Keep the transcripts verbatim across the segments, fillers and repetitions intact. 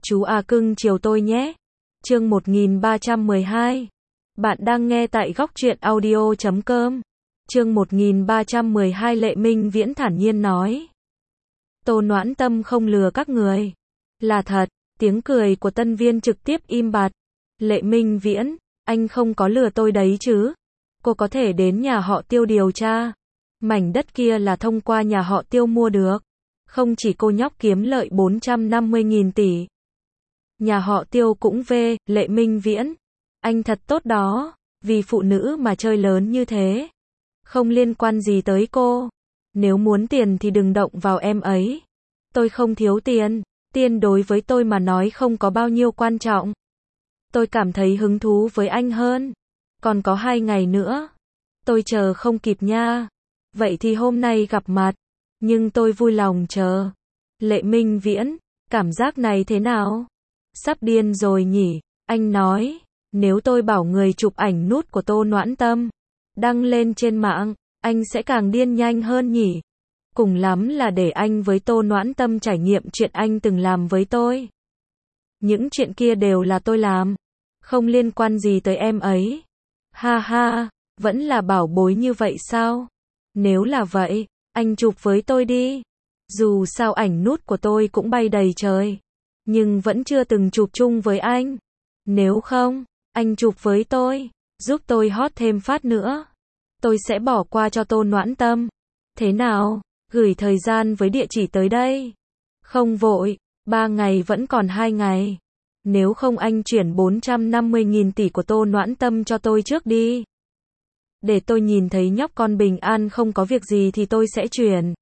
Chú A cưng chiều tôi nhé. Chương một nghìn ba trăm mười hai. Bạn đang nghe tại góc truyện audio chấm com. Chương một nghìn ba trăm mười hai Lệ Minh Viễn thản nhiên nói. Tô Noãn Tâm không lừa các người. Là thật, tiếng cười của tân viên trực tiếp im bặt. Lệ Minh Viễn, anh không có lừa tôi đấy chứ. Cô có thể đến nhà họ Tiêu điều tra. Mảnh đất kia là thông qua nhà họ Tiêu mua được. Không chỉ cô nhóc kiếm lợi bốn trăm năm mươi nghìn tỷ. Nhà họ Tiêu cũng về, Lệ Minh Viễn. Anh thật tốt đó, vì phụ nữ mà chơi lớn như thế. Không liên quan gì tới cô. Nếu muốn tiền thì đừng động vào em ấy. Tôi không thiếu tiền, tiền đối với tôi mà nói không có bao nhiêu quan trọng. Tôi cảm thấy hứng thú với anh hơn. Còn có hai ngày nữa. Tôi chờ không kịp nha. Vậy thì hôm nay gặp mặt. Nhưng tôi vui lòng chờ. Lệ Minh Viễn, cảm giác này thế nào? Sắp điên rồi nhỉ? Anh nói, nếu tôi bảo người chụp ảnh nút của Tô Noãn Tâm đăng lên trên mạng, anh sẽ càng điên nhanh hơn nhỉ? Cùng lắm là để anh với Tô Noãn Tâm trải nghiệm chuyện anh từng làm với tôi. Những chuyện kia đều là tôi làm, không liên quan gì tới em ấy. Ha ha, vẫn là bảo bối như vậy sao? Nếu là vậy, anh chụp với tôi đi. Dù sao ảnh nút của tôi cũng bay đầy trời, nhưng vẫn chưa từng chụp chung với anh. Nếu không, anh chụp với tôi, giúp tôi hot thêm phát nữa. Tôi sẽ bỏ qua cho Tô Noãn Tâm. Thế nào? Gửi thời gian với địa chỉ tới đây. Không vội, ba ngày vẫn còn hai ngày. Nếu không anh chuyển bốn trăm năm mươi nghìn tỷ của Tô Noãn Tâm cho tôi trước đi. Để tôi nhìn thấy nhóc con bình an không có việc gì thì tôi sẽ chuyển.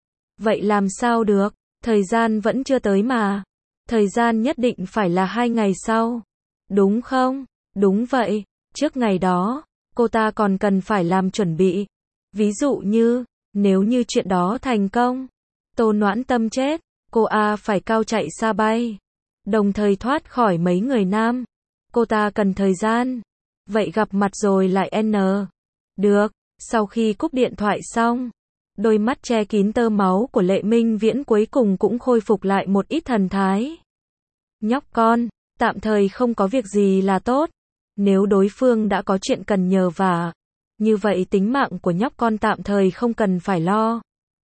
Vậy làm sao được, thời gian vẫn chưa tới mà. Thời gian nhất định phải là hai ngày sau. Đúng không? Đúng vậy, trước ngày đó, cô ta còn cần phải làm chuẩn bị. Ví dụ như, nếu như chuyện đó thành công, Tô Noãn Tâm chết, cô A phải cao chạy xa bay. Đồng thời thoát khỏi mấy người nam. Cô ta cần thời gian. Vậy gặp mặt rồi lại N. Được, sau khi cúp điện thoại xong, đôi mắt che kín tơ máu của Lệ Minh Viễn cuối cùng cũng khôi phục lại một ít thần thái. Nhóc con, tạm thời không có việc gì là tốt. Nếu đối phương đã có chuyện cần nhờ vả, như vậy tính mạng của nhóc con tạm thời không cần phải lo.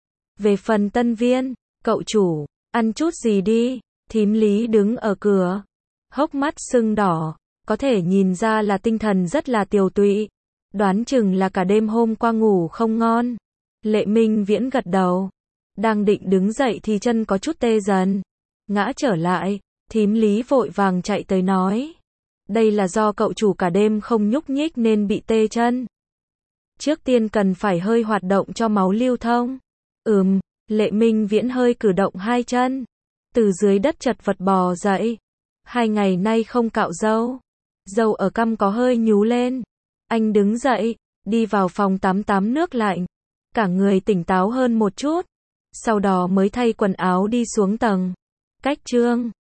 Về phần tân viên, cậu chủ, ăn chút gì đi. Thím Lý đứng ở cửa, hốc mắt sưng đỏ, có thể nhìn ra là tinh thần rất là tiều tụy. Đoán chừng là cả đêm hôm qua ngủ không ngon. Lệ Minh Viễn gật đầu. Đang định đứng dậy thì chân có chút tê dần. Ngã trở lại, thím Lý vội vàng chạy tới nói. Đây là do cậu chủ cả đêm không nhúc nhích nên bị tê chân. Trước tiên cần phải hơi hoạt động cho máu lưu thông. Ừm, Lệ Minh Viễn hơi cử động hai chân. Từ dưới đất chật vật bò dậy. Hai ngày nay không cạo râu. Râu ở cằm có hơi nhú lên. Anh đứng dậy, đi vào phòng tắm tắm nước lạnh. Cả người tỉnh táo hơn một chút. Sau đó mới thay quần áo đi xuống tầng. Cách trương.